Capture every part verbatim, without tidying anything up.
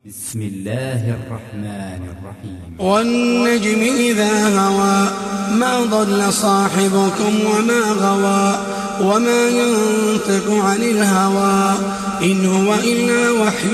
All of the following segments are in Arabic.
بسم الله الرحمن الرحيم. والنجم إذا هوى ما ضل صاحبكم وما غوى وما ينطق عن الهوى إن هو إلا وحي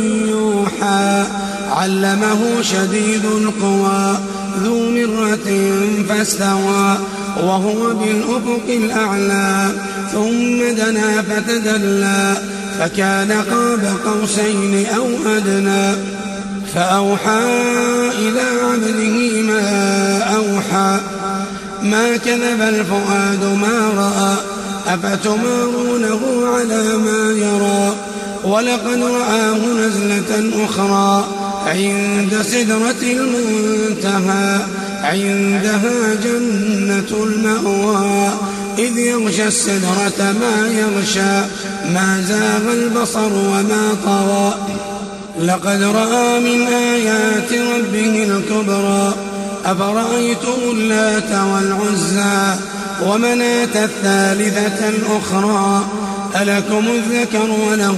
يوحى علمه شديد القوى ذو مرة فاستوى وهو بالأفق الأعلى ثم دنا فتدلى فكان قاب قوسين أو أدنى فأوحى إلى عبده ما أوحى ما كذب الفؤاد ما رأى أفتمارونه على ما يرى ولقد رآه نزلة أخرى عند سدرة المنتهى عندها جنة المأوى إذ يغشى السدرة ما يغشى ما زاغ البصر وما طغى لقد رأى من آيات ربه الكبرى أفرأيتم اللات والعزى ومناة الثالثة الأخرى ألكم الذكر وله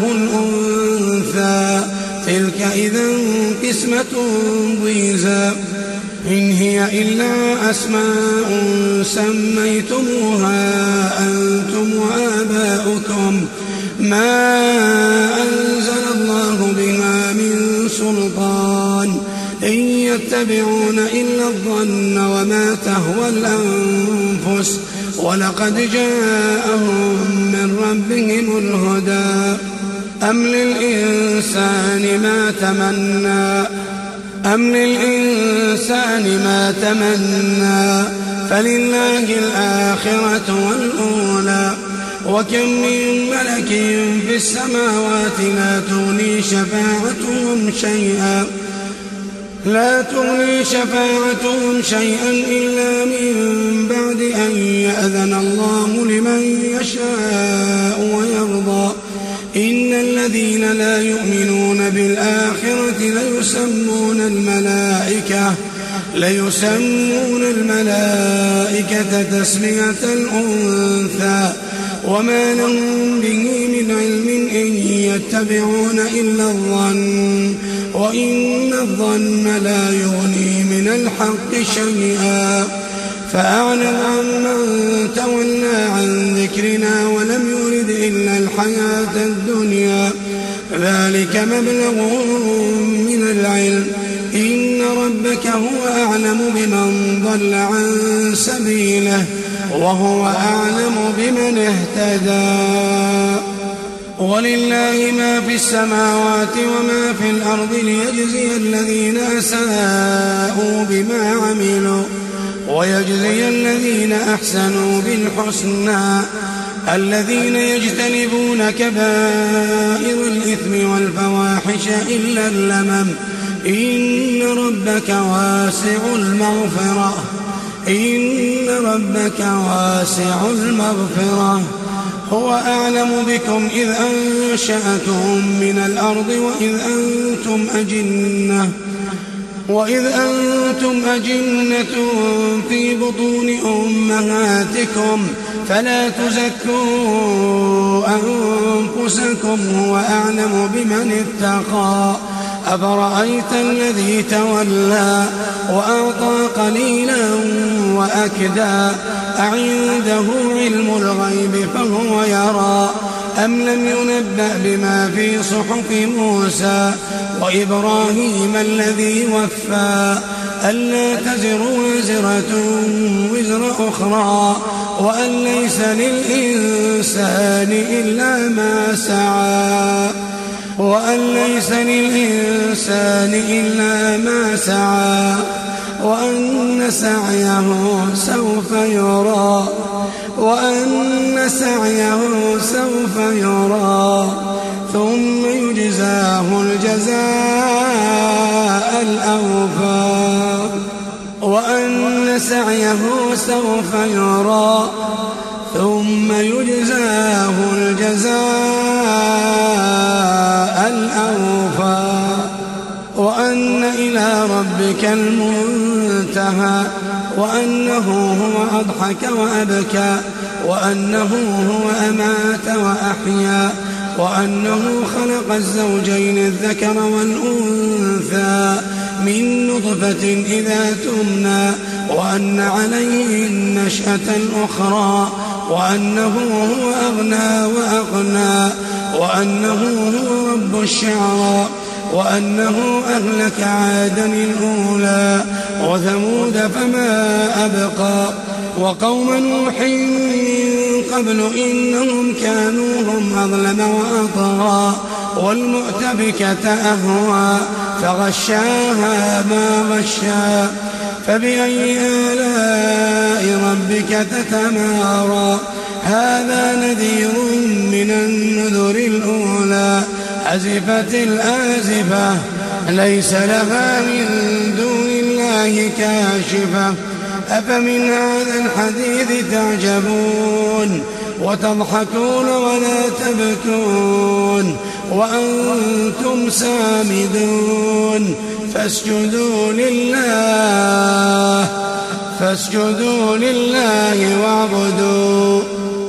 الأنثى تلك إذا قسمة ضيزى إن هي إلا أسماء سميتموها أنتم وآباؤكم ما أنزل الله بها من سلطان إن يتبعون إلا الظن وما تهوى الأنفس ولقد جاءهم من ربهم الهدى أم للإنسان ما تمنى أم للإنسان ما تمنى فلله الآخرة والأولى وكم من ملك في السماوات لا تغني شفاعتهم شيئا لا تغني شفاعتهم شيئا إلا من بعد أن يأذن الله لمن يشاء ويرضى إن الذين لا يؤمنون بالآخرة ليسمون الملائكة ليسمون الملائكة تسمية الأنثى وما لهم به من علم إن يتبعون إلا الظن وإن الظن لا يغني من الحق شيئا فأعرض عمن تولى عن ذكرنا ولم يرد إلا الحياة الدنيا ذلك مبلغهم من العلم إن ربك هو أعلم بمن ضل عن سبيله وهو أعلم بمن اهتدى ولله ما في السماوات وما في الأرض ليجزي الذين أساءوا بما عملوا ويجزي الذين أحسنوا بالحسنى الذين يجتنبون كبائر الإثم والفواحش إلا اللمم إن ربك واسع المغفرة إن ربك واسع المغفرة هو أعلم بكم إذ أنشأتم من الأرض وإذ أنتم أجنة وإذ أنتم أجنة في بطون أمهاتكم فلا تزكوا أنفسكم هو أعلم بمن اتقى أفرأيت الذي تولى وأعطى قليلا وأكدى أعنده علم الغيب فهو يرى أم لم ينبأ بما في صحف موسى وإبراهيم الذي وفى ألا تزر وزرة وزر أخرى وأن ليس للإنسان إلا ما سعى وأن ليس للإنسان إلا ما سعى وأن سعيه سوف يرى وأن سعيه سوف يرى ثم يجزاه الجزاء الأوفى وأن سعيه سوف يرى ثم يجزاه الجزاء الأوفى وأن إلى ربك المنتهى وأنه هو أضحك وأبكى وأنه هو أمات وأحيا وأنه خلق الزوجين الذكر والأنثى نطفة إذا تمنى وأن عليه النشأة الأخرى وأنه هو أغنى وأقنى وأنه هو رب الشعرى وأنه أهلك عادا الأولى وثمود فما أبقى وقوم نوح من قبل إنهم كانوا هم أظلم وأطغى والمؤتفكة أهوى فغشاها ما غشا فبأي آلاء ربك تتمارى هذا نذير من النذر الأولى أزفت الآزفة ليس لها من دون الله كاشفة أفمن هذا الحديث تعجبون وتضحكون ولا تبكون وأنتم سامدون فاسجدوا لله فاسجدوا لله واعبدوا